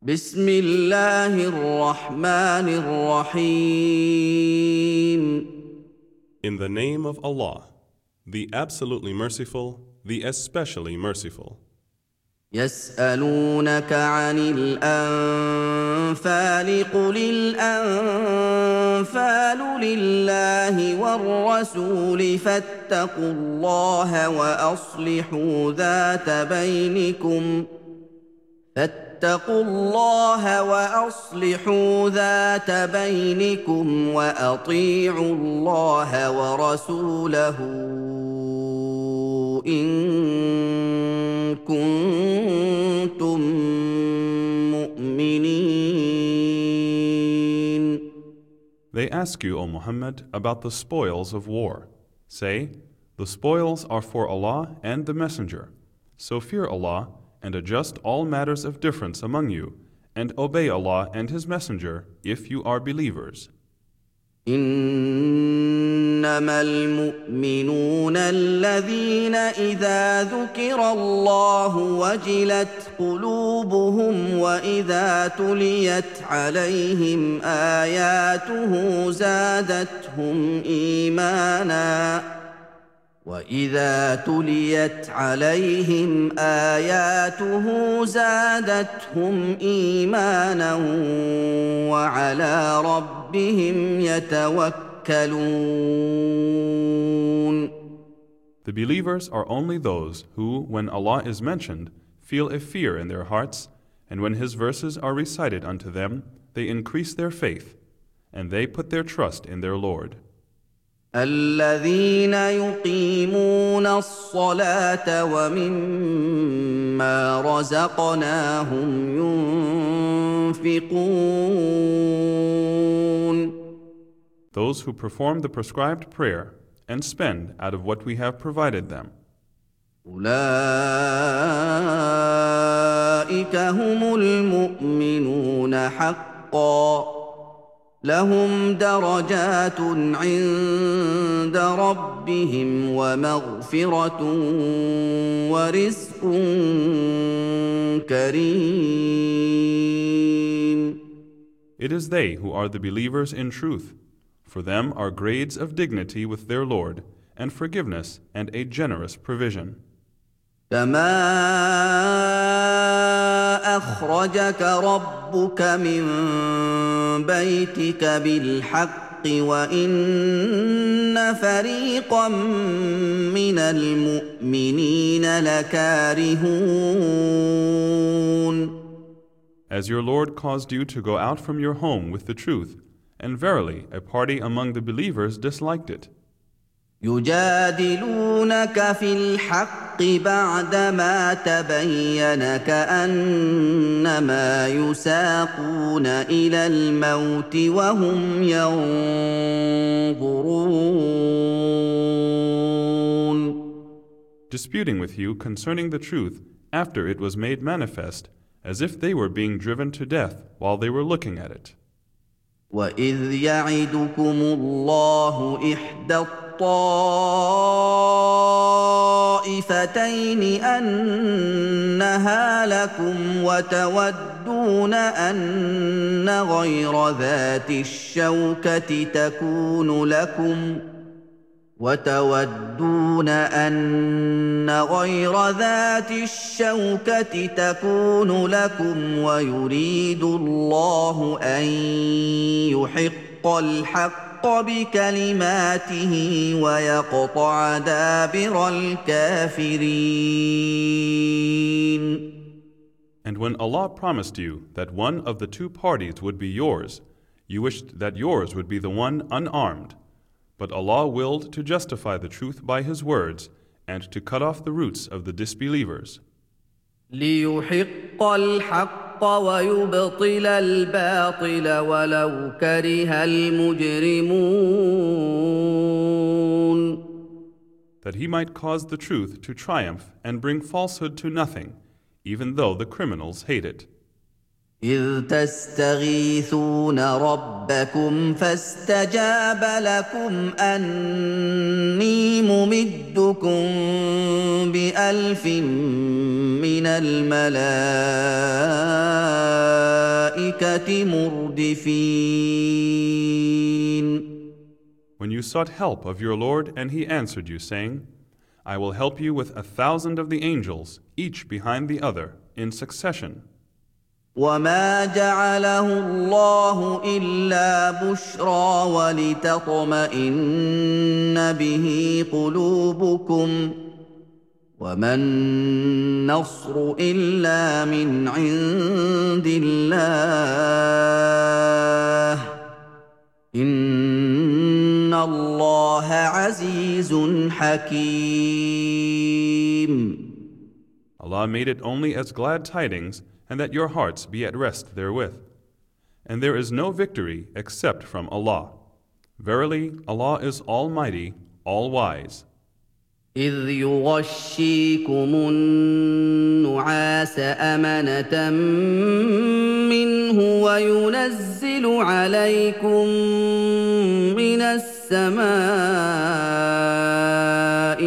بسم الله الرحمن الرحيم. In the name of Allah, the absolutely merciful, the especially merciful. يسألونك عن الأنفال قل الأنفال لله والرسول فاتقوا الله وأصلحوا ذات بينكم وأطيعوا الله ورسوله إن كنتم مؤمنين. They ask you, O Muhammad, about the spoils of war. Say, the spoils are for Allah and the Messenger. So fear Allah and adjust all matters of difference among you, and obey Allah and His Messenger if you are believers. إنما المؤمنون الذين إذا ذكر الله وجلت قلوبهم وإذا تليت عليهم آياته زادتهم إيمانا وعلى ربهم يتوكلون. The believers are only those who, when Allah is mentioned, feel a fear in their hearts, and when His verses are recited unto them, they increase their faith, and they put their trust in their Lord. الذين يقيمون الصلاة ومما رزقناهم ينفقون. Those who perform the prescribed prayer and spend out of what we have provided them. أولئك هم المؤمنون حقا لهم درجات عند ربهم ومغفرة ورزق كريم. It is they who are the believers in truth. For them are grades of dignity with their Lord, and forgiveness and a generous provision. كما أخرجك ربك من بيتك بالحق وإن فريقا من المؤمنين لكارهون. As your Lord caused you to go out from your home with the truth, and verily a party among the believers disliked it. يجادلونك في الحق بعدما تبين كأنما يساقون إلى الموت وهم ينظرون. Disputing with you concerning the truth after it was made manifest, as if they were being driven to death while they were looking at it. وَإِذْ يَعِدُكُمُ اللَّهُ إِحْدَى الطائفتين أنها لكم وتودون أن غير ذات الشوكة تكون لكم ويريد الله أن يحق الحق بكلماته ويقطع دابر الكافرين. And when Allah promised you that one of the two parties would be yours, you wished that yours would be the one unarmed. But Allah willed to justify the truth by His words and to cut off the roots of the disbelievers. ليحق الحق ويبطل الباطل ولو كره المجرمون. That He might cause the truth to triumph and bring falsehood to nothing, even though the criminals hate it. إذ تستغيثون ربكم فاستجاب لكم أني ممدكم ب1,000 من الملائكة الْمَلَائِكَةِ مُرْدِفِينَ When you sought help of your Lord, and He answered you, saying, I will help you with 1,000 of the angels, each behind the other, in succession. وَمَا جَعَلَهُ اللَّهُ إِلَّا بُشْرَىٰ وَلِتَطْمَئِنَّ بِهِ قُلُوبُكُمْ ۚ وَمَا النَّصْرُ إِلَّا مِنْ عِندِ اللَّهِ ۚ إِنَّ اللَّهَ عَزِيزٌ حَكِيمٌ. Allah made it only as glad tidings, and that your hearts be at rest therewith. And there is no victory except from Allah. Verily, Allah is Almighty, All-Wise. إِذْ يُغَشِّيكُمُ النُّعَاسَ أَمَنَةً مِّنْهُ وَيُنَزِّلُ عَلَيْكُم مِّنَ السَّمَاءِ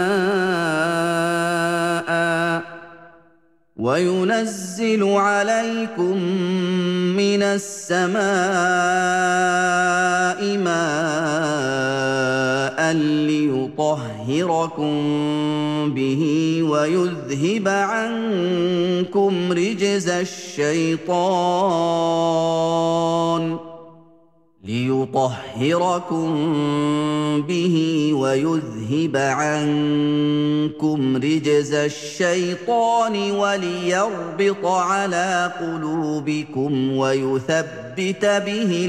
مَاءً لِّيُطَهِّرَكُم بِهِ وَيُذْهِبَ عَنكُمْ رِجْزَ الشَّيْطَانِ وَلِيَرْبِطَ عَلَىٰ قُلُوبِكُمْ وَيُثَبِّتَ بِهِ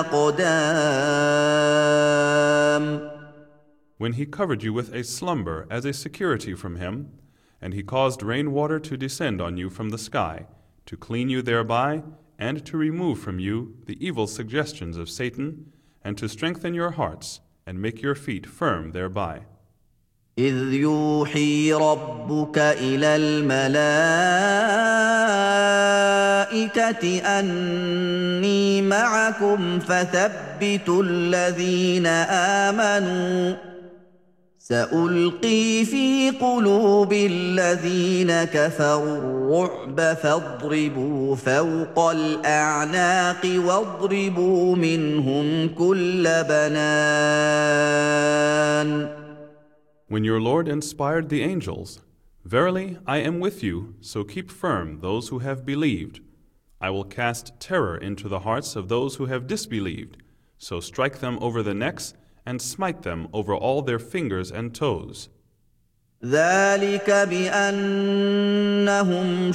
الْأَقْدَامَ. When He covered you with a slumber as a security from Him, and He caused rainwater to descend on you from the sky, to clean you thereby, and to remove from you the evil suggestions of Satan, and to strengthen your hearts, and make your feet firm thereby. إِذْ يُوحِي رَبُّكَ إِلَى الْمَلَائِكَةِ أَنِّي مَعَكُمْ فَثَبِّتُوا الَّذِينَ آمَنُوا ۚ سَأُلْقِي فِي قُلُوبِ الَّذِينَ كَفَرُوا الرُّعْبَ فَاضْرِبُوا فَوْقَ الْأَعْنَاقِ وَاضْرِبُوا مِنْهُمْ كُلَّ بَنَانٍ. When your Lord inspired the angels, verily, I am with you, so keep firm those who have believed. I will cast terror into the hearts of those who have disbelieved, so strike them over the necks and smite them over all their fingers and toes. ذَلِكَ بِأَنَّهُمْ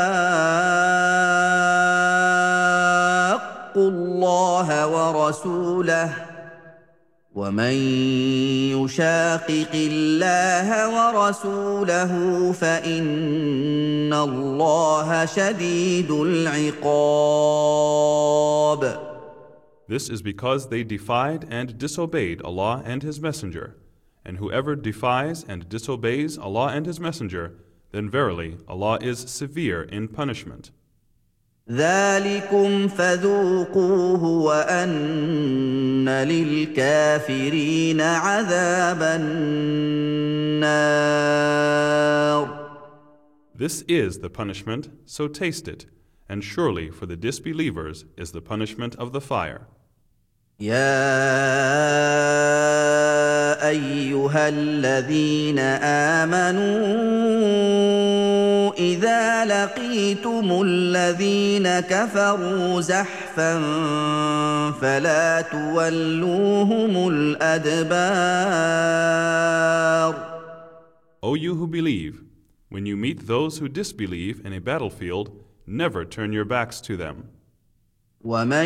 شَاقُّوا اللَّهَ وَرَسُولَهُ ۚ وَمَن يُشَاقِقِ اللَّهَ وَرَسُولَهُ فَإِنَّ اللَّهَ شَدِيدُ الْعِقَابِ. This is because they defied and disobeyed Allah and His Messenger. And whoever defies and disobeys Allah and His Messenger, then verily Allah is severe in punishment. ذَلِكُمْ فَذُوقُوهُ وَأَنَّ لِلْكَافِرِينَ عَذَابَ النَّارِ. This is the punishment, so taste it, and surely for the disbelievers is the punishment of the fire. يَا أَيُّهَا الَّذِينَ آمَنُوا إِذَا لَقِيتُمُ الَّذِينَ كَفَرُوا زَحْفًا فَلَا تُوَلُّوهُمُ الْأَدْبَارَ. O you who believe, when you meet those who disbelieve in a battlefield, never turn your backs to them. وَمَن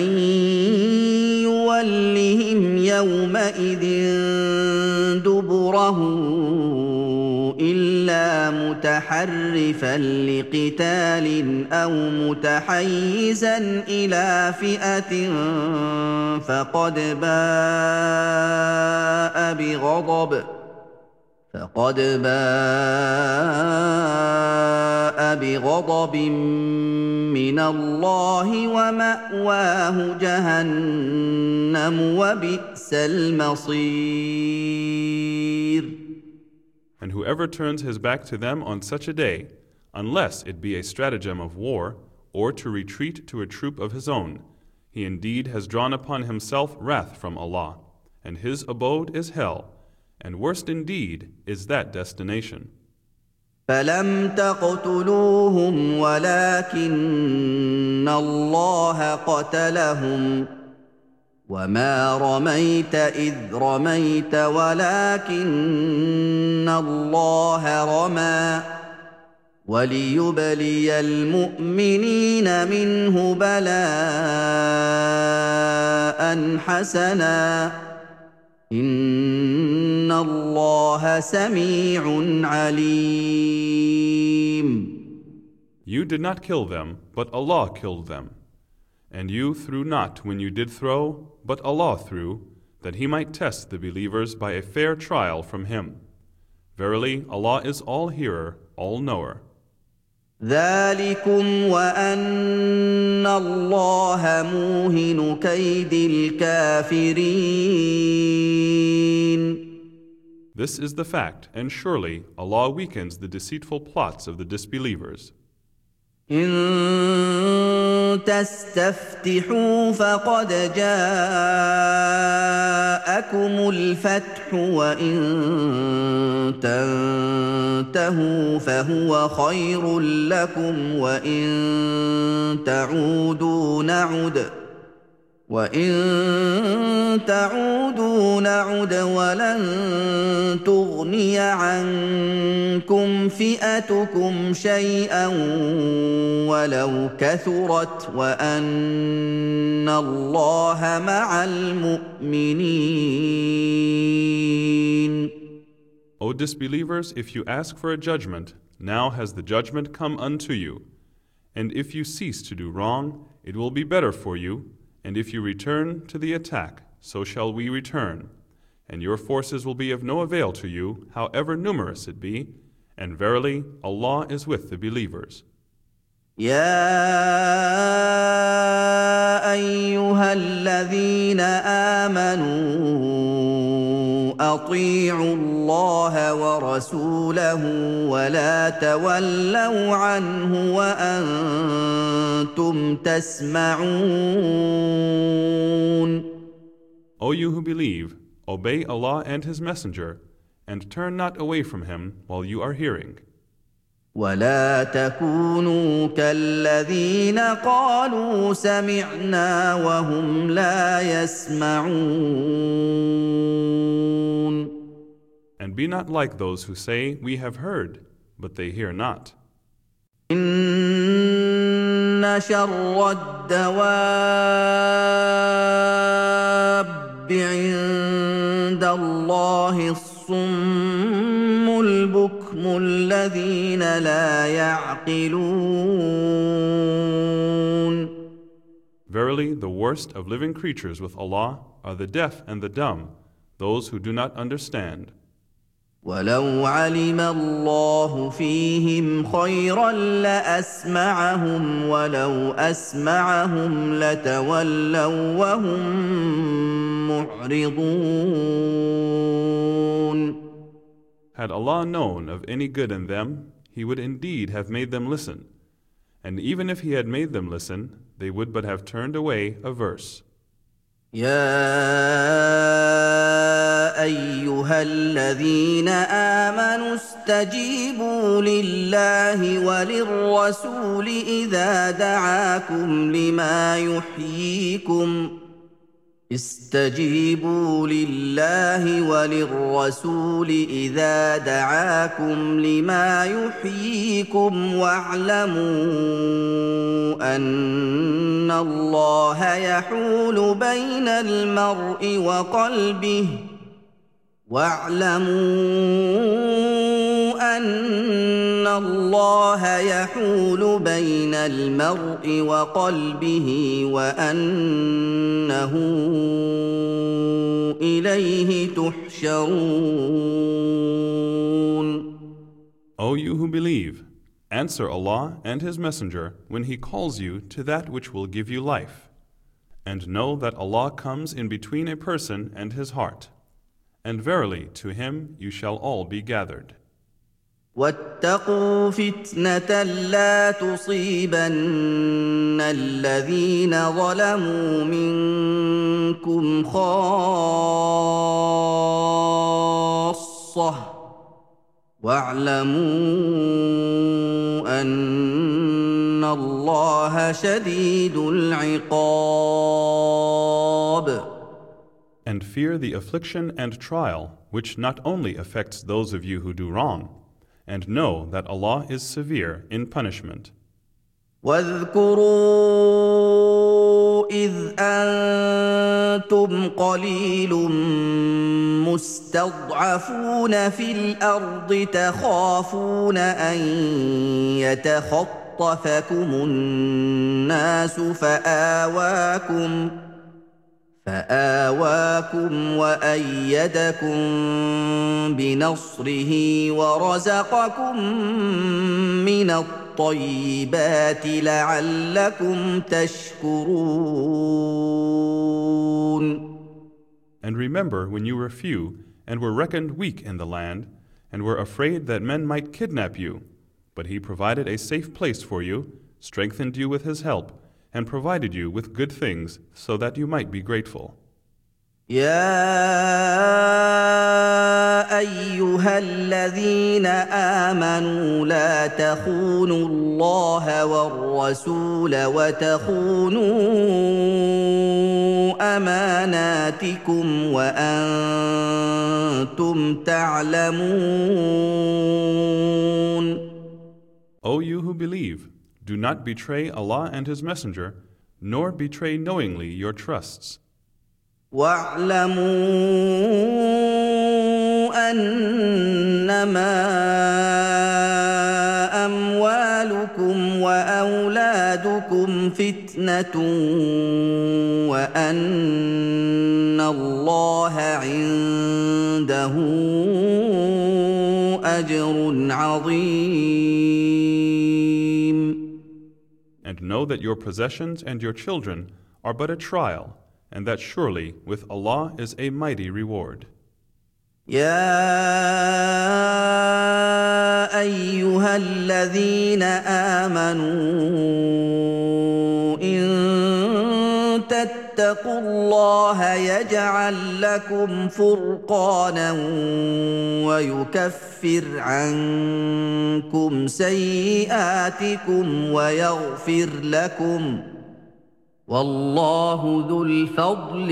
يُوَلِّهِمْ يَوْمَئِذٍ دُبُرَهُ إِلَّا مُتَحَرِّفًا لِّقِتَالٍ أَوْ مُتَحَيِّزًا إِلَىٰ فِئَةٍ فَقَدْ بَاءَ بِغَضَبٍ مِّنَ اللَّهِ وَمَأْوَاهُ جَهَنَّمُ وَبِئْسَ الْمَصِيرُ. And whoever turns his back to them on such a day, unless it be a stratagem of war, or to retreat to a troop of his own. He indeed has drawn upon himself wrath from Allah, and his abode is hell, and worst indeed is that destination. فلم تقتلوهم ولكن الله قتلهم وما رميت إذ رميت ولكن الله رمى وليبلي المؤمنين منه بلاء حسنا إن الله سميع عليم. You did not kill them, but Allah killed them. And you threw not when you did throw, but Allah threw, that He might test the believers by a fair trial from Him. Verily, Allah is all-hearer, all-knower. ذلكم وأن الله موهن كيد الكافرين. This is the fact, and surely Allah weakens the deceitful plots of the disbelievers. إن تستفتحوا فقد جاءكم الفتح وإن تنتهوا فهو خير لكم وإن تعودوا نعد ولن تغني عنكم فئتكم شيئا ولو كثرت وأن الله مع المؤمنين. O disbelievers, if you ask for a judgment, now has the judgment come unto you. And if you cease to do wrong, it will be better for you. And if you return to the attack, so shall we return. And your forces will be of no avail to you, however numerous it be. And verily, Allah is with the believers. يا أيها الذين آمنوا أطيعوا الله ورسوله ولا تولوا عنه وأنتم تسمعون. O you who believe, obey Allah and His Messenger, and turn not away from Him while you are hearing. ولا تكونوا كالذين قالوا سمعنا وهم لا يسمعون. And be not like those who say, we have heard, but they hear not. إن شر الدواب عند الله الصم البكم الذين لا يعقلون. Verily, the worst of living creatures with Allah are the deaf and the dumb, those who do not understand. ولو علم الله فيهم خيرا لأسمعهم ولو أسمعهم لتولوا وهم معرضون. Had Allah known of any good in them, He would indeed have made them listen. And even if He had made them listen, they would but have turned away averse. يا أيها الذين آمنوا استجيبوا لله وللرسول إذا دعاكم لما يحييكم. استجيبوا لله وللرسول إذا دعاكم لما يحييكم واعلموا أن الله يحول بين المرء وقلبه وأنه إليه تحشرون. O you who believe, answer Allah and His Messenger when He calls you to that which will give you life. And know that Allah comes in between a person and his heart. And verily, to Him you shall all be gathered. واتقوا فتنة لا تصيبن الذين ظلموا منكم خاصة واعلموا أن الله شديد العقاب. And fear the affliction and trial which not only affects those of you who do wrong, and know that Allah is severe in punishment. واذكروا إذ أنتم قليل مستضعفون في الأرض تخافون أن يتخطفكم الناس فآواكم وأيدكم بنصره ورزقكم من الطيبات لعلكم تشكرون. And remember when you were few and were reckoned weak in the land and were afraid that men might kidnap you, but He provided a safe place for you, strengthened you with His help, and provided you with good things so that you might be grateful. يا أيها الذين آمنوا لا تخونوا الله والرسول وتخونوا أماناتكم وأنتم تعلمون. O you who believe, do not betray Allah and His Messenger, nor betray knowingly your trusts. واعلموا أنما أموالكم وأولادكم فتنة وأن الله عنده أجر عظيم. And know that your possessions and your children are but a trial, and that surely with Allah is a mighty reward. يا أيها الذين آمنوا إن تتقوا الله يجعل لكم فرقانا ويكفر عنكم سيئاتكم ويغفر لكم والله ذو الفضل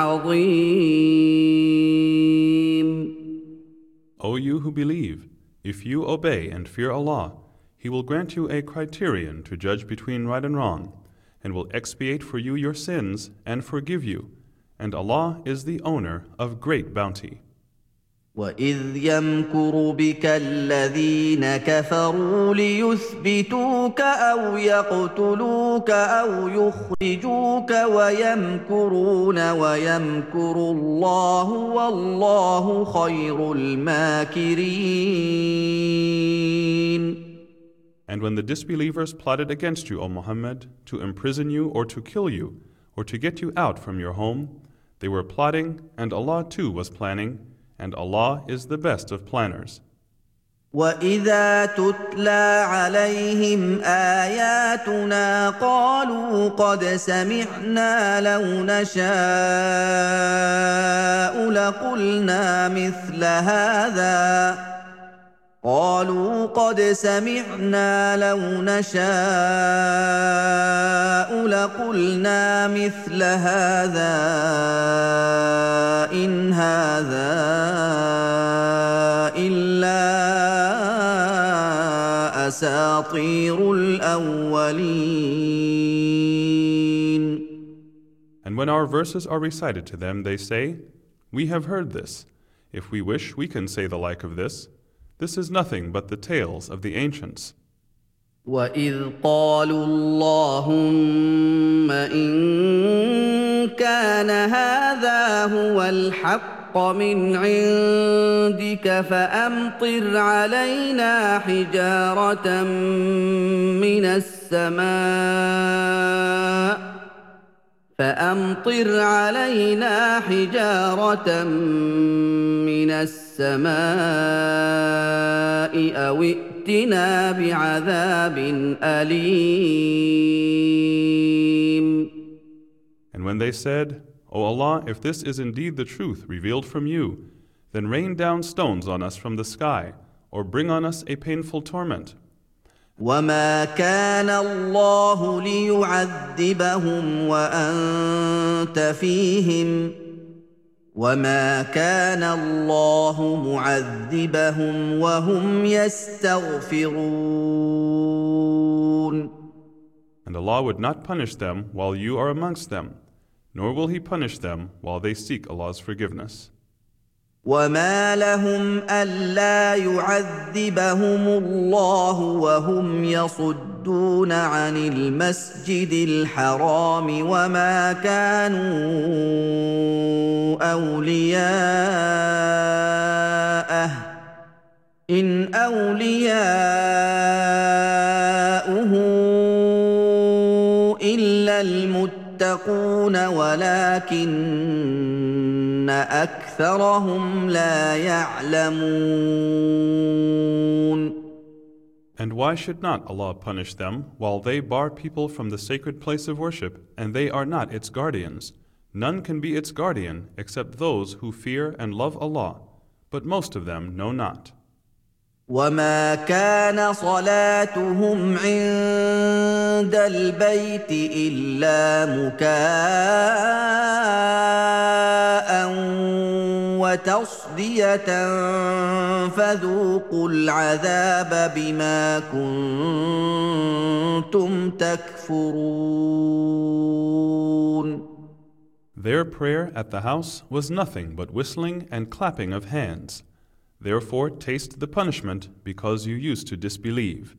العظيم. O you who believe, if you obey and fear Allah, He will grant you a criterion to judge between right and wrong, and will expiate for you your sins and forgive you, and Allah is the owner of great bounty. وَإِذْ يَمْكُرُ بِكَ الَّذِينَ كَفَرُوا لِيُثْبِتُوكَ أَوْ يَقْتُلُوكَ أَوْ يُخْرِجُوكَ وَيَمْكُرُونَ وَيَمْكُرُ اللَّهُ وَاللَّهُ خَيْرُ الْمَاكِرِينَ. And when the disbelievers plotted against you, O Muhammad, to imprison you or to kill you, or to get you out from your home, they were plotting, and Allah too was planning, and Allah is the best of planners. وَإِذَا تُتْلَى عَلَيْهِمْ آيَاتُنَا قَالُوا قَدْ سَمِعْنَا لَوْ نَشَاءُ لَقُلْنَا مثل هَذَا قالوا قد سمعنا لو نشاء لقلنا مثل هذا إن هذا إلا أساطير الأولين. And when our verses are recited to them, they say, "We have heard this. If we wish, we can say the like of this. This is nothing but the tales of the ancients." وَإِذْ قَالُوا اللَّهُمَّ إِن كَانَ هَذَا هُوَ الْحَقَّ مِنْ عِندِكَ فَأَمْطِرْ عَلَيْنَا حِجَارَةً مِنَ السَّمَاءِ فأمطر علينا حجارة من السماء أو ائتنا بعذاب أليم. And when they said, O Allah, if this is indeed the truth revealed from you, then rain down stones on us from the sky, or bring on us a painful torment. وما كان الله ليعذبهم وأنت فيهم وما كان الله معذبهم وهم يستغفرون. And Allah would not punish them while you are amongst them, nor will He punish them while they seek Allah's forgiveness. وما لهم ألا يعذبهم الله وهم يصدون عن المسجد الحرام وما كانوا أولياءه إن أولياؤه إلا المتقون ولكن أكثرهم لا يعلمون. And why should not Allah punish them while they bar people from the sacred place of worship and they are not its guardians? None can be its guardian except those who fear and love Allah, but most of them know not. وما كان صلاتهم عند البيت إلا مكاء وتصدية فذوقوا العذاب بما كنتم تكفرون. Their prayer at the house was nothing but whistling and clapping of hands. Therefore taste the punishment because you used to disbelieve.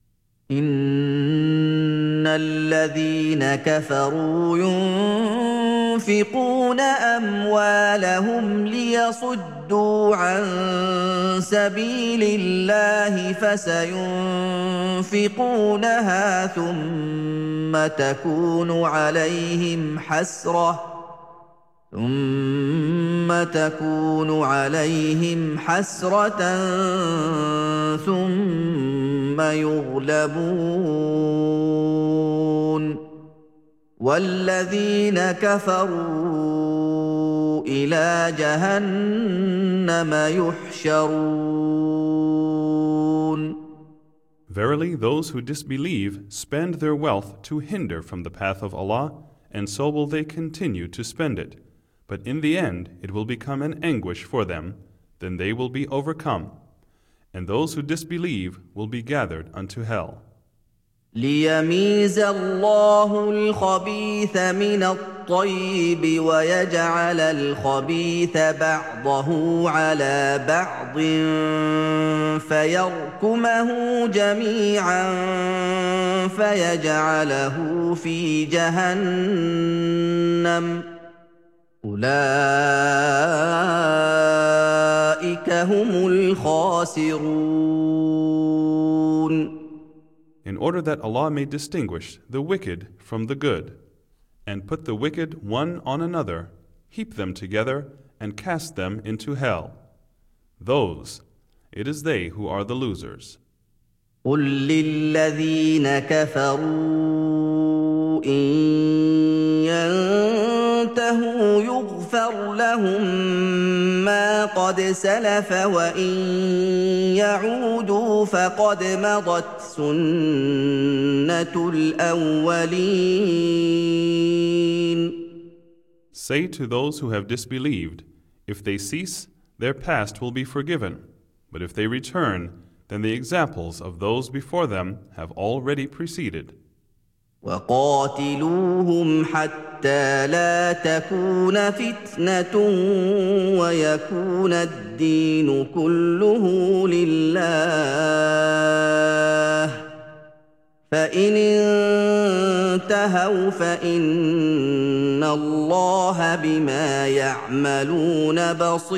إن الذين كفروا ينفقون أموالهم ليصدوا عن سبيل الله فسينفقونها ثم تكون عليهم حسرة ثم يغلبون والذين كفروا إلى جهنم يحشرون. Verily, those who disbelieve spend their wealth to hinder from the path of Allah, and so will they continue to spend it. But in the end, it will become an anguish for them, then they will be overcome. And those who disbelieve will be gathered unto hell. ليميز الله الخبيث من الطيب ويجعل الخبيث بعضه على بعض فيركمه جميعا فيجعله في جهنم أولئك هم الخاسرون. In order that Allah may distinguish the wicked from the good, and put the wicked one on another, heap them together, and cast them into hell. Those, it is they who are the losers. قل للذين كفروا إن ينتهوا يغفر لهم ما قد سلف وإن يعودوا فقد مضت سنة الأولين. Say to those who have disbelieved, if they cease, their past will be forgiven. But if they return, then the examples of those before them have already preceded. وقاتلوهم حتى لا تكون فتنة ويكون الدين كله لله فإن انتهوا فإن الله بما يعملون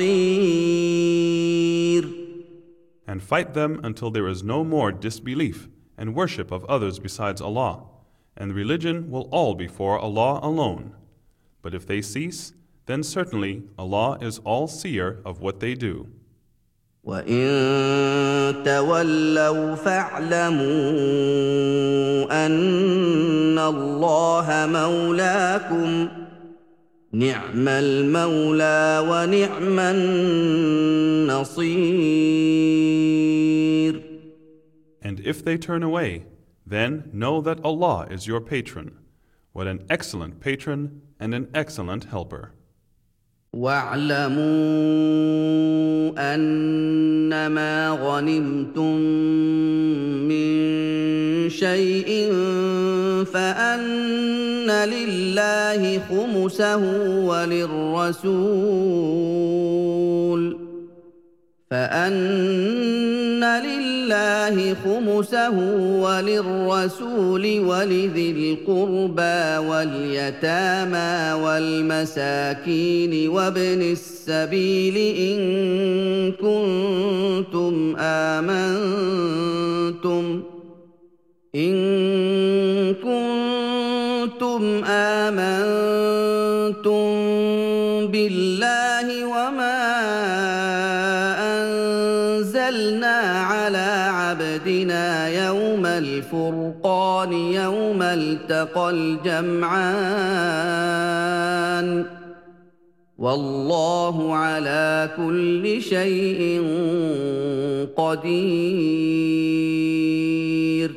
بصير. And fight them until there is no more disbelief and worship of others besides Allah, and religion will all be for Allah alone. But if they cease, then certainly Allah is all-seer of what they do. وَإِن تَوَلَّوْا فَاعْلَمُوا أَنَّ اللَّهَ مَوْلَاكُمْ نِعْمَ الْمَوْلَى وَنِعْمَ النَّصِيرُ. And if they turn away, then know that Allah is your patron. What an excellent patron and an excellent helper. وَاعْلَمُوا أَنَّمَا غَنِمْتُم مِّن شَيْءٍ فَأَنَّ لِلَّهِ خُمُسَهُ وَلِلرَّسُولِ وَلِذِي الْقُرْبَىٰ وَالْيَتَامَىٰ وَالْمَسَاكِينِ وَابْنِ السَّبِيلِ إِن كُنتُمْ آمَنتُم بِاللَّهِ وَمَا أَنزَلْنَا عَلَىٰ عَبْدِنَا يَوْمَ الْفُرْقَانِ يَوْمَ الْتَقَى الْجَمْعَانِ ۗ وَاللَّهُ عَلَىٰ كُلِّ شَيْءٍ قَدِيرٌ.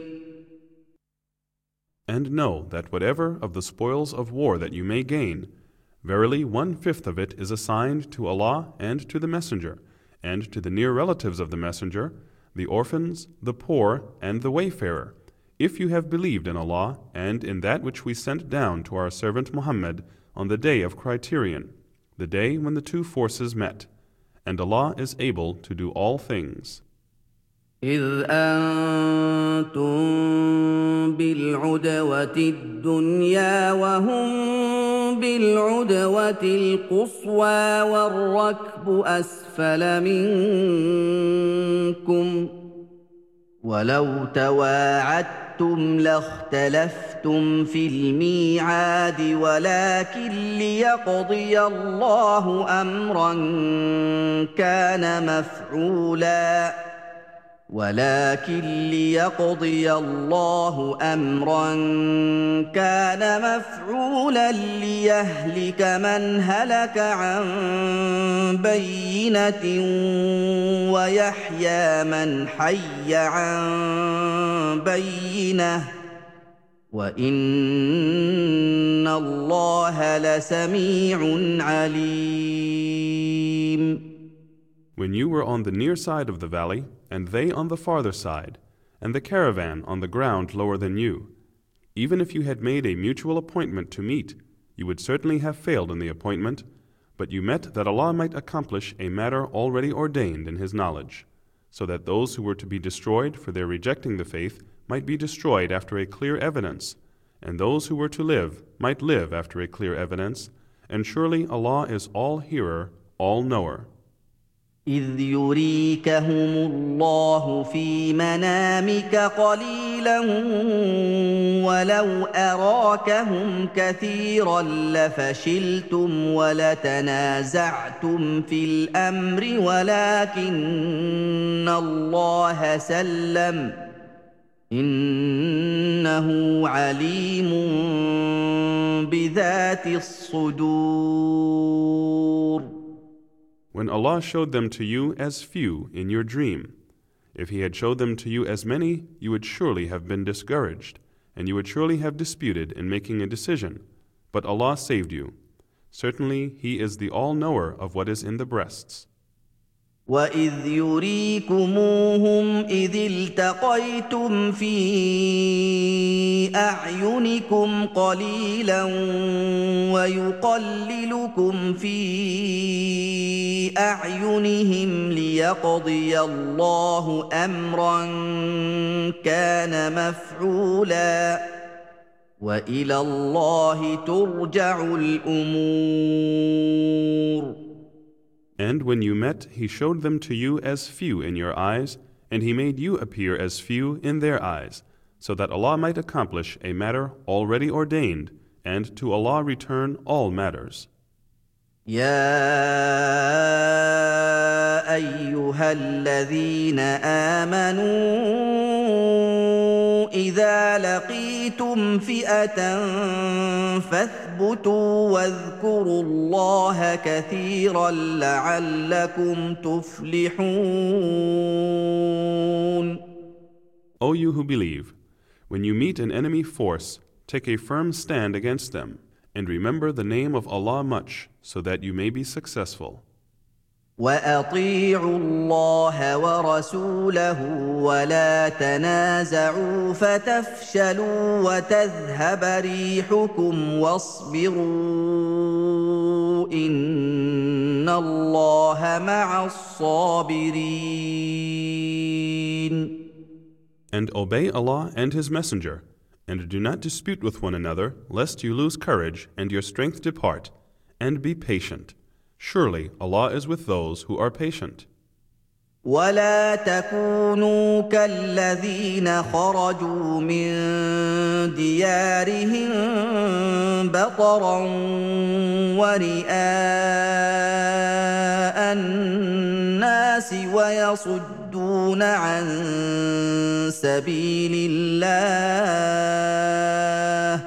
And know that whatever of the spoils of war that you may gain, verily 1/5 of it is assigned to Allah and to the Messenger, and to the near relatives of the Messenger, the orphans, the poor, and the wayfarer, if you have believed in Allah and in that which we sent down to our servant Muhammad on the day of criterion, the day when the two forces met. And Allah is able to do all things. إِذْ أَنتُم بِالْعُدْوَةِ الدُّنْيَا وَهُم بِالْعُدْوَةِ الْقُصْوَىٰ وَالرَّكْبُ أَسْفَلَ مِنكُمْ ۚ وَلَوْ تَوَاعَدتُّمْ لَاخْتَلَفْتُمْ فِي الْمِيعَادِ وَلَٰكِن لِّيَقْضِيَ اللَّهُ أَمْرًا كَانَ مَفْعُولًا لِّيَهْلِكَ مَنْ هَلَكَ عَن بَيِّنَةٍ وَيَحْيَىٰ مَنْ حَيَّ عَن بَيِّنَةٍ ۗ وَإِنَّ اللَّهَ لَسَمِيعٌ عَلِيمٌ. When you were on the near side of the valley, and they on the farther side, and the caravan on the ground lower than you, even if you had made a mutual appointment to meet, you would certainly have failed in the appointment, but you met that Allah might accomplish a matter already ordained in His knowledge, so that those who were to be destroyed for their rejecting the faith might be destroyed after a clear evidence, and those who were to live might live after a clear evidence, and surely Allah is all-hearer, all-knower. إِذْ يُرِيكَهُمُ اللَّهُ فِي مَنَامِكَ قَلِيلًا وَلَوْ أَرَاكَهُمْ كَثِيرًا لَّفَشِلْتُمْ وَلَتَنَازَعْتُمْ فِي الْأَمْرِ وَلَٰكِنَّ اللَّهَ سَلَّمَ ۗ إِنَّهُ عَلِيمٌ بِذَاتِ الصُّدُورِ. When Allah showed them to you as few in your dream, if He had showed them to you as many, you would surely have been discouraged, and you would surely have disputed in making a decision. But Allah saved you. Certainly He is the all-knower of what is in the breasts. وَإِذْ يُرِيكُمُوهُمْ إِذِ الْتَقَيْتُمْ فِي أَعْيُنِكُمْ قَلِيلًا وَيُقَلِّلُكُمْ فِي أَعْيُنِهِمْ لِيَقْضِيَ اللَّهُ أَمْرًا كَانَ مَفْعُولًا ۗ وَإِلَى اللَّهِ تُرْجَعُ الْأُمُورُ. And when you met, He showed them to you as few in your eyes, and He made you appear as few in their eyes, so that Allah might accomplish a matter already ordained, and to Allah return all matters. يا أيها الذين آمنوا إذا لقيتم فئة فاثبتوا واذكروا الله كثيرا لعلكم تفلحون. O you who believe, when you meet an enemy force, take a firm stand against them, and remember the name of Allah much, so that you may be successful. وَأَطِيعُوا اللَّهَ وَرَسُولَهُ وَلَا تَنَازَعُوا فَتَفْشَلُوا وَتَذْهَبَ رِيحُكُمْ وَاصْبِرُوا إِنَّ اللَّهَ مَعَ الصَّابِرِينَ. And obey Allah and His Messenger, and do not dispute with one another, lest you lose courage and your strength depart, and be patient. Surely Allah is with those who are patient. ولا تكونوا كالذين خرجوا من ديارهم بطرا ورئاء الناس ويصدون عن سبيل الله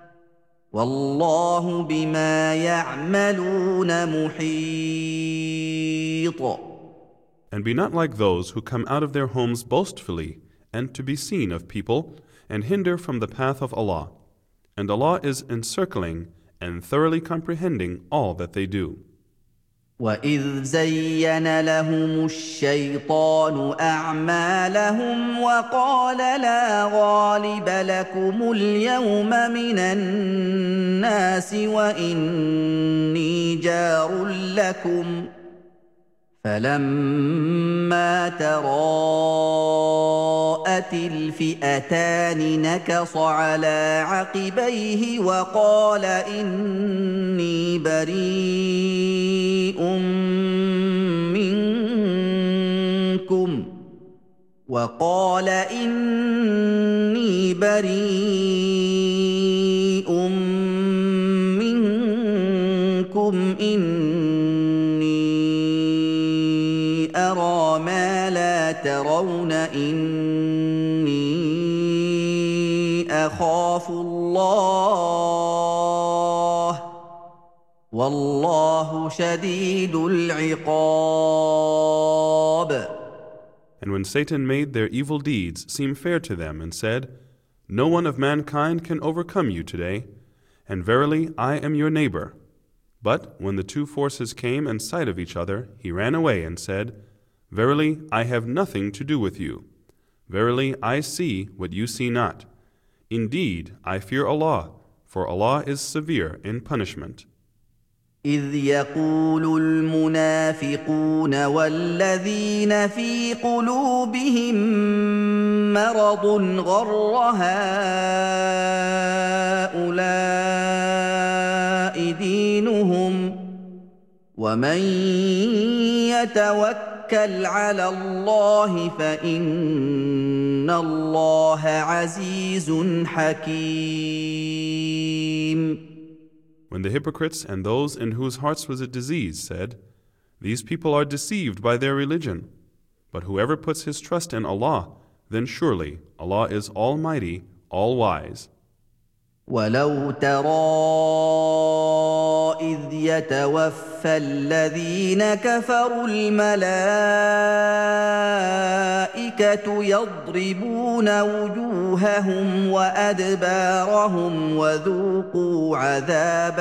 والله بما يعملون محيط. And be not like those who come out of their homes boastfully and to be seen of people and hinder from the path of Allah. And Allah is encircling and thoroughly comprehending all that they do. وَإِذْ زَيَّنَ لَهُمُ الشَّيْطَانُ أَعْمَالَهُمْ وَقَالَ لَا غَالِبَ لَكُمُ الْيَوْمَ مِنَ النَّاسِ وَإِنِّي جَارٌ لَكُمْ فَلَمَّا تَرَاءَتِ الْفِئَتَانِ نَكَصَ عَلَىٰ عَقِبَيْهِ وَقَالَ إِنِّي بَرِيءٌ مِّنكُمْ إِنِّي أَرَىٰ مَا لَا تَرَوْنَ إِنِّي أَخَافُ اللَّهَ وَاللَّهُ شَدِيدُ الْعِقَابِ. And when Satan made their evil deeds seem fair to them and said, "No one of mankind can overcome you today, and verily I am your neighbor." But when the two forces came in sight of each other, he ran away and said, "Verily I have nothing to do with you. Verily I see what you see not. Indeed I fear Allah, for Allah is severe in punishment." إذ يقول المنافقون والذين في قلوبهم مرض غر هؤلاء دينهم ومن يتوكل على الله فإن الله عزيز حكيم. When the hypocrites and those in whose hearts was a disease said, "These people are deceived by their religion. But whoever puts his trust in Allah, then surely Allah is Almighty, All-Wise." ولو ترى إذ يتوفى الذين كفروا الملائكة يضربون وجوههم وأدبارهم وذوقوا عذاب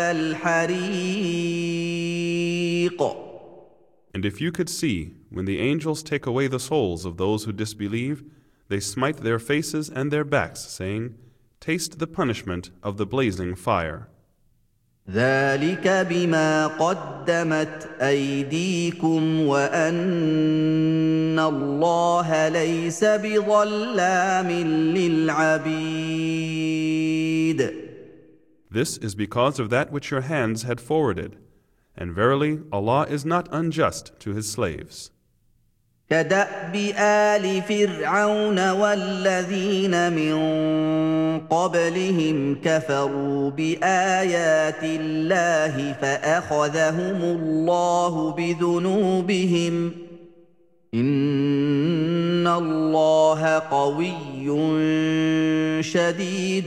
الحريق. And if you could see, when the angels take away the souls of those who disbelieve, they smite their faces and their backs, saying, "Taste the punishment of the blazing fire." ذلك بما قدمت أيديكم وأن الله ليس بظلام للعبيد. This is because of that which your hands had forwarded, and verily Allah is not unjust to His slaves. كدأب آل فرعون والذين من قبلهم كفروا بآيات الله فأخذهم الله بذنوبهم إن الله قوي شديد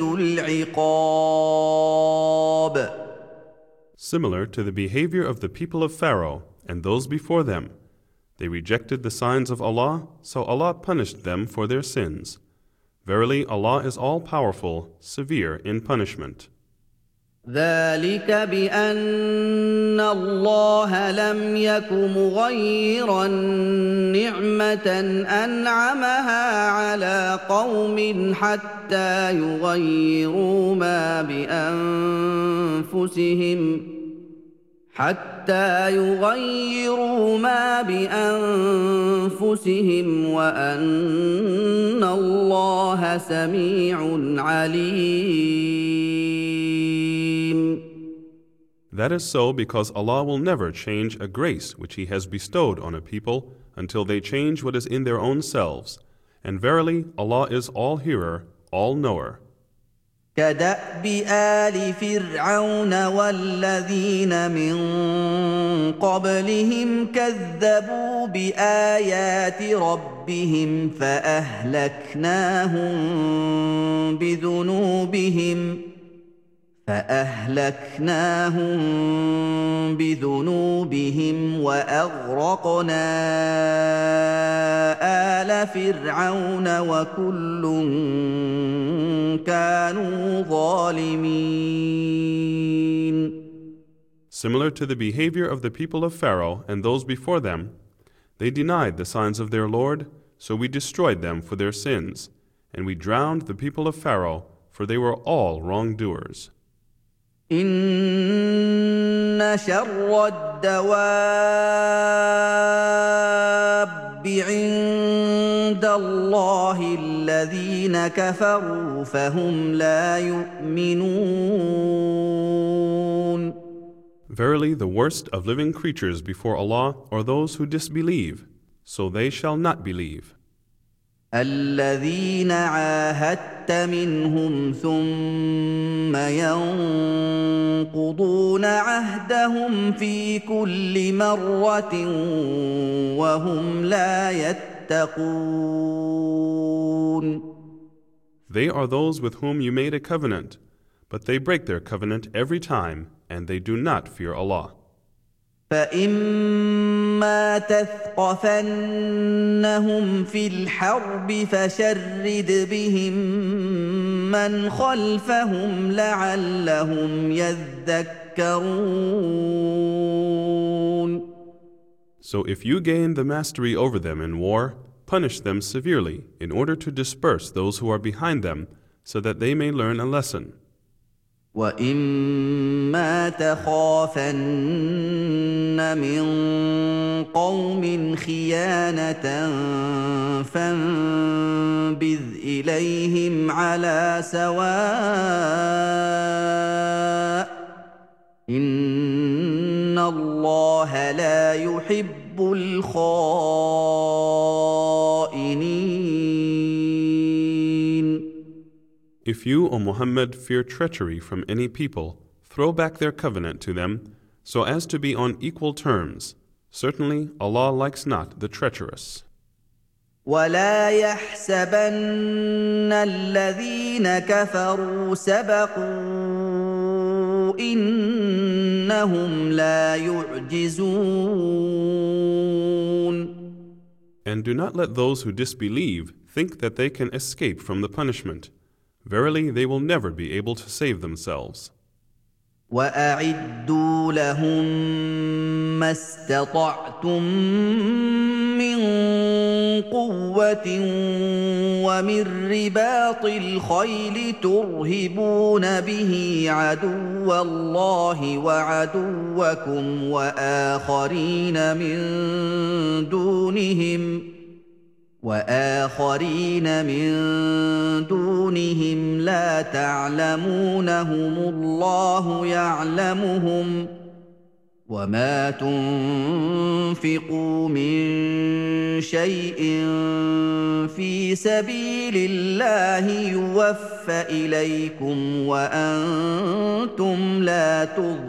العقاب. Similar to the behavior of the people of Pharaoh and those before them. They rejected the signs of Allah, so Allah punished them for their sins. Verily, Allah is all-powerful, severe in punishment. ذلك بأن الله لم يك مغيرا نعمة أنعمها على قوم حتى يغيروا ما بأنفسهم وأن الله سميع عليم. That is so because Allah will never change a grace which He has bestowed on a people until they change what is in their own selves. And verily, Allah is all-hearer, all-knower. كدأب آل فرعون والذين من قبلهم كذبوا بآيات ربهم فأهلكناهم بذنوبهم وأغرقنا آل فرعون وكل كانوا ظالمين. Similar to the behavior of the people of Pharaoh and those before them, they denied the signs of their Lord, so we destroyed them for their sins, and we drowned the people of Pharaoh, for they were all wrongdoers. إن شر الدواب عند الله الذين كفروا فهم لا يؤمنون. Verily, the worst of living creatures before Allah are those who disbelieve, so they shall not believe. الذين عاهدت منهم ثم ينقضون عهدهم في كل مرة وهم لا يتقون. They are those with whom you made a covenant, but they break their covenant every time, and they do not fear Allah. فإما تثقفنهم في الحرب فشرد بهم من خلفهم لعلهم يذكرون. So if you gain the mastery over them in war, punish them severely in order to disperse those who are behind them, so that they may learn a lesson. وَإِمَّا تَخَافَنَّ مِن قَوْمٍ خِيَانَةً فَانبِذْ إِلَيْهِمْ عَلَىٰ سَوَاءٍ ۚ إِنَّ اللَّهَ لَا يُحِبُّ الْخَائِنِينَ. If you, O Muhammad, fear treachery from any people, throw back their covenant to them, so as to be on equal terms. Certainly, Allah likes not the treacherous. وَلَا يَحْسَبَنَّ الَّذِينَ كَفَرُوا سَبَقُوا إِنَّهُمْ لَا يُعْجِزُونَ. And do not let those who disbelieve think that they can escape from the punishment. Verily, they will never be able to save themselves. وَأَعِدُّوا لَهُم مَّا اسْتَطَعْتُم مِّن قُوَّةٍ وَمِن رِّبَاطِ الْخَيْلِ تُرْهِبُونَ بِهِ عَدُوَّ اللَّهِ وَعَدُوَّكُمْ وآخرين من دونهم لا تعلمونهم الله يعلمهم وما تنفقوا من شيء في سبيل الله يوفى إليكم وأنتم لا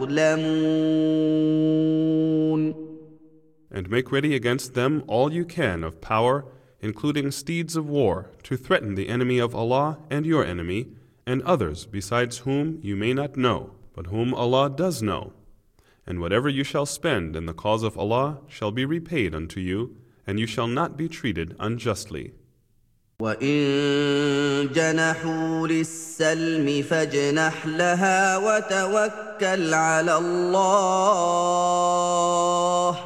تظلمون. And make ready against them all you can of power, including steeds of war, to threaten the enemy of Allah and your enemy, and others besides whom you may not know, but whom Allah does know. And whatever you shall spend in the cause of Allah shall be repaid unto you, and you shall not be treated unjustly. وَإِن جَنَحُوا لِلسَّلْمِ فَاجْنَحْ لَهَا وَتَوَكَّلْ عَلَى اللَّهِ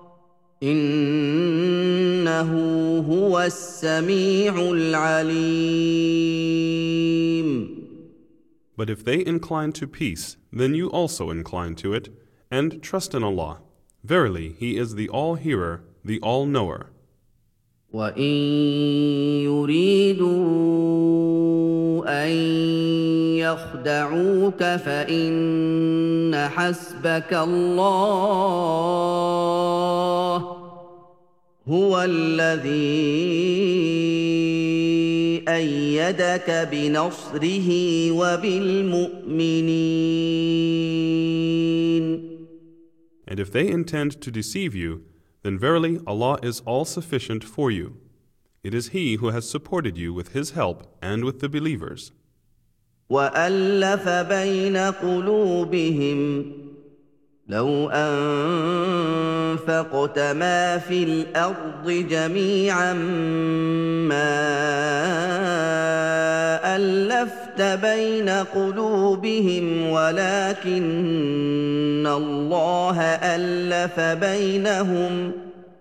إِنَّهُ هُوَ السَّمِيعُ الْعَلِيمُ. But if they incline to peace, then you also incline to it, and trust in Allah. Verily, He is the All-Hearer, the All-Knower. وَإِن يُرِيدُوا أَن يَخْدَعُوكَ فَإِنَّ حَسْبَكَ اللَّهُ هُوَ الَّذِي أَيَّدَكَ بِنَصْرِهِ وَبِالْمُؤْمِنِينَ. And if they intend to deceive you, then verily Allah is all-sufficient for you. It is He who has supported you with His help and with the believers. وَأَلَّفَ بَيْنَ قُلُوبِهِمْ لَوْ أَنفَقْتَ مَا فِي الْأَرْضِ جَمِيعًا مَّا أَلَّفْتَ بَيْنَ قُلُوبِهِمْ وَلَكِنَّ اللَّهَ أَلَّفَ بَيْنَهُمْ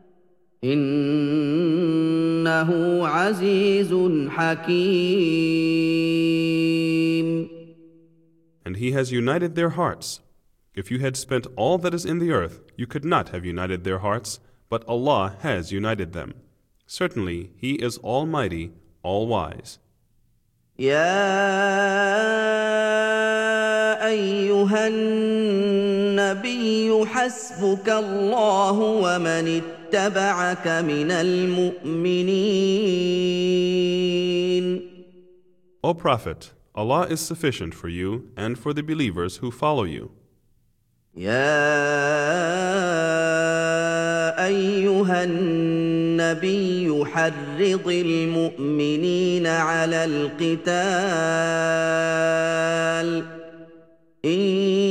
إِنَّهُ عَزِيزٌ حَكِيمٌ. And He has united their hearts. If you had spent all that is in the earth, you could not have united their hearts, but Allah has united them. Certainly, He is Almighty, All-Wise. يا أيها النبي حسبك الله ومن اتبعك من المؤمنين. O Prophet, Allah is sufficient for you and for the believers who follow you. يا أيها النبي حرض المؤمنين على القتال إن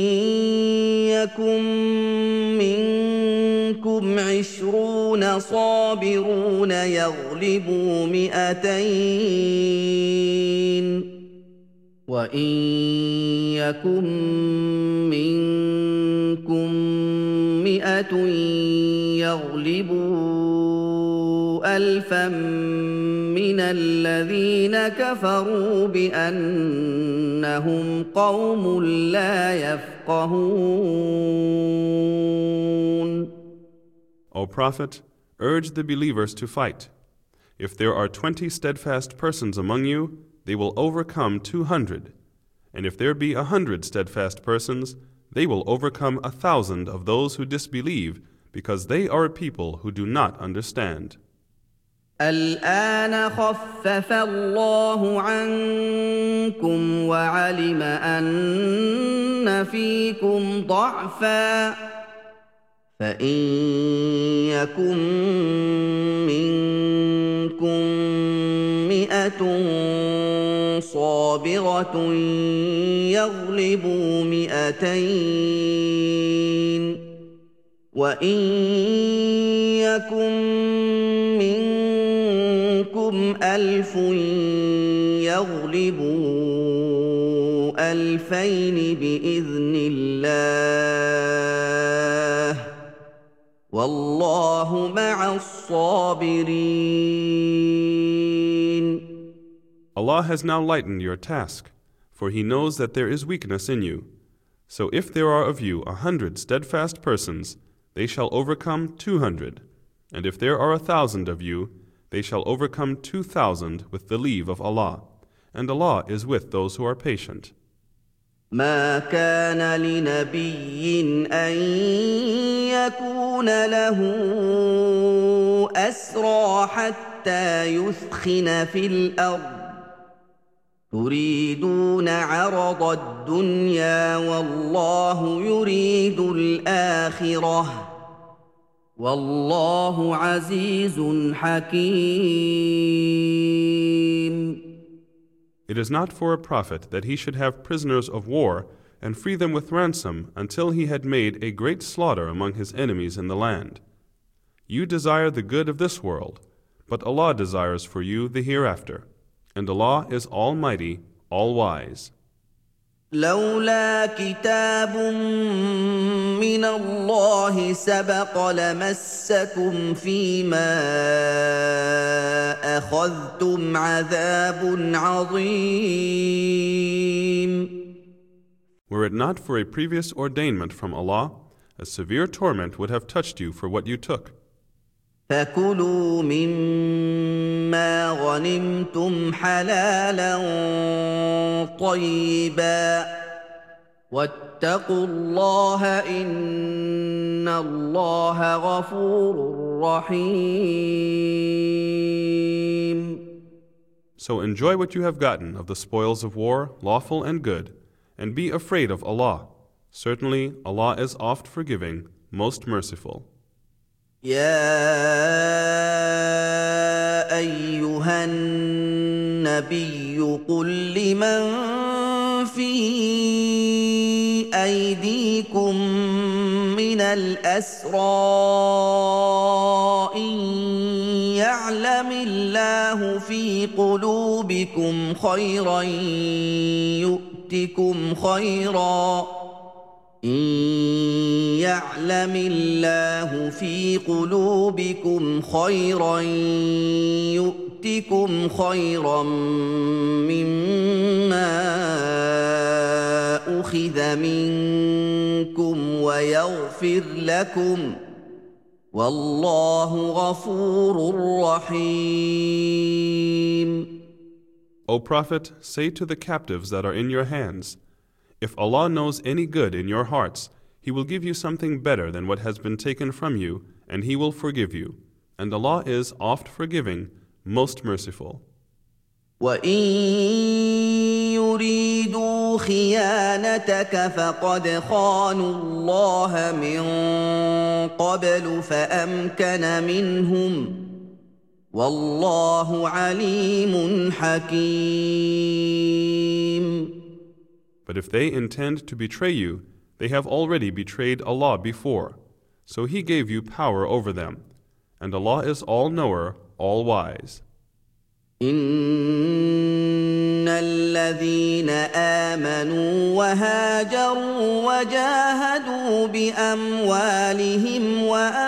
يكن منكم 20 صابرون يغلبوا 200 وإن يكن منكم 100 يغلبوا 1000 من الذين كفروا بأنهم قوم لا يفقهون. O Prophet, urge the believers to fight. If there are 20 steadfast persons among you, they will overcome 200. And if there be 100 steadfast persons, they will overcome 1,000 of those who disbelieve, because they are a people who do not understand. الآن خفف الله عنكم وعلم أن فيكم ضعفا فإن يكن منكم 100 صابرة يغلبوا 200 وإن يكن منكم 1000 يغلبوا 2000 بإذن الله والله مع الصابرين. Allah has now lightened your task, for He knows that there is weakness in you. So if there are of you 100 steadfast persons, they shall overcome 200. And if there are 1,000 of you, they shall overcome 2,000 with the leave of Allah. And Allah is with those who are patient. ما كان لنبي أن يكون له أسرى حتى يثخن في الأرض تريدون عرض الدنيا والله يريد الآخرة والله عزيز حكيم. It is not for a prophet that he should have prisoners of war and free them with ransom until he had made a great slaughter among his enemies in the land. You desire the good of this world, but Allah desires for you the hereafter, and Allah is Almighty, All-Wise. لولا كتاب من الله سبق لمسكم فيما أخذتم عذاب عظيم. Were it not for a previous ordainment from Allah, a severe torment would have touched you for what you took. فكلوا مما غنمتم حلالا طيبا واتقوا الله إن الله غفور رحيم. So enjoy what you have gotten of the spoils of war, lawful and good, and be afraid of Allah. Certainly, Allah is oft forgiving, most merciful. يا أيها النبي قل لمن في أيديكم من الأسرى إن يعلم الله في قلوبكم خيرا يؤتكم خيرا يعلم الله في قلوبكم خيرا يؤتكم خيرا مما أخذ منكم ويغفر لكم والله غفور رحيم. O Prophet, say to the captives that are in your hands, if Allah knows any good in your hearts, He will give you something better than what has been taken from you, and He will forgive you. And Allah is oft forgiving, most merciful. وَإِن يُرِيدُوا خِيَانَتَكَ فَقَدْ خَانُوا اللَّهَ مِن قَبْلُ فَأَمْكَنَ مِنْهُمْ وَاللَّهُ عَلِيمٌ حَكِيمٌ. But if they intend to betray you, they have already betrayed Allah before, so He gave you power over them, and Allah is all-knower, all-wise. إن الذين آمنوا وهاجروا وجاهدوا بأموالهم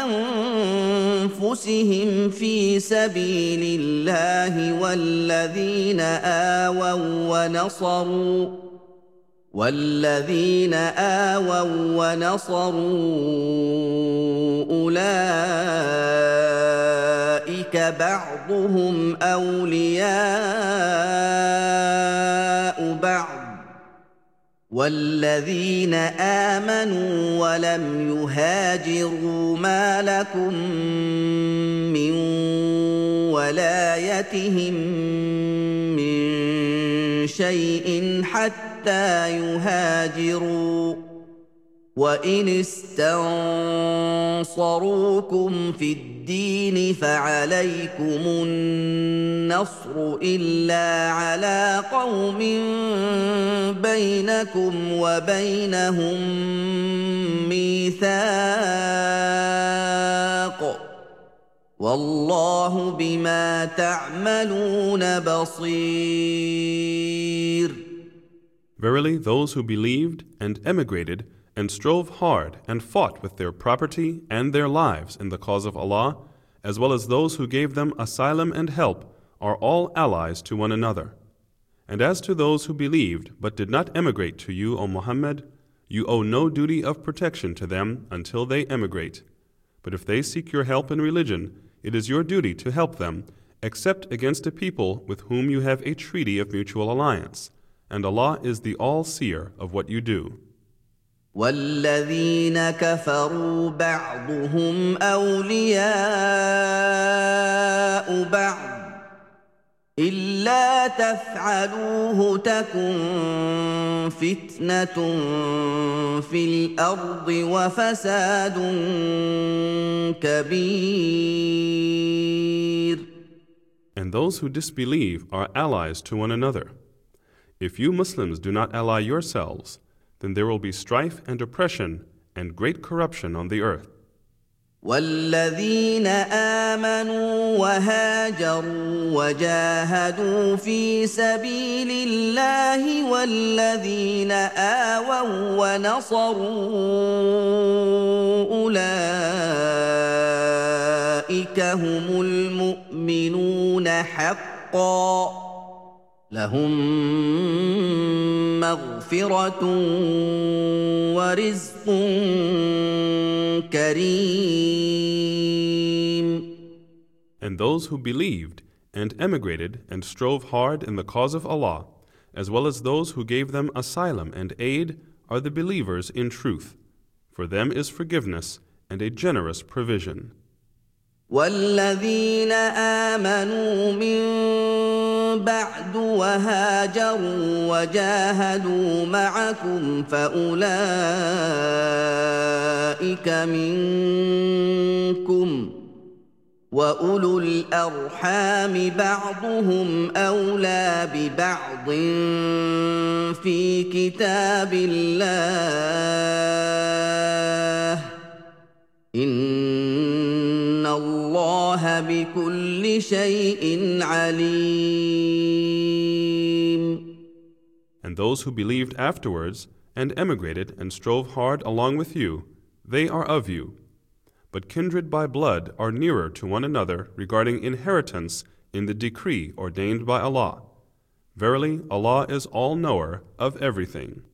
وأنفسهم في سبيل الله والذين آووا ونصروا أولئك بعضهم أولياء بعض والذين آمنوا ولم يهاجروا ما لكم من ولايتهم من شيء حتى يهاجروا وإن استنصروكم في الدين فعليكم النصر إلا على قوم بينكم وبينهم ميثاق والله بما تعملون بصير. Verily, those who believed and emigrated and strove hard and fought with their property and their lives in the cause of Allah, as well as those who gave them asylum and help, are all allies to one another. And as to those who believed but did not emigrate to you, O Muhammad, you owe no duty of protection to them until they emigrate. But if they seek your help in religion, it is your duty to help them, except against a people with whom you have a treaty of mutual alliance. and Allah is the all-seer of what you do. والذين كفروا بعضهم أولياء بعض إلا تفعلوه تكن فتنة في الأرض وفساد كبير. And those who disbelieve are allies to one another. If you Muslims do not ally yourselves, then there will be strife and oppression and great corruption on the earth. والذين آمنوا وهاجروا وجاهدوا في سبيل الله والذين آووا ونصروا أولئك هم المؤمنون حقا لهم مغفرة ورزق كريم. And those who believed and emigrated and strove hard in the cause of Allah, as well as those who gave them asylum and aid, are the believers in truth. For them is forgiveness and a generous provision. والذين آمنوا من بعد وهاجروا وجاهدوا معكم فأولئك منكم وأولو الأرحام بعضهم أولى ببعض في كتاب الله إن الله بكل شيء عليم. And those who believed afterwards and emigrated and strove hard along with you, they are of you. But kindred by blood are nearer to one another regarding inheritance in the decree ordained by Allah. Verily, Allah is all-knower of everything.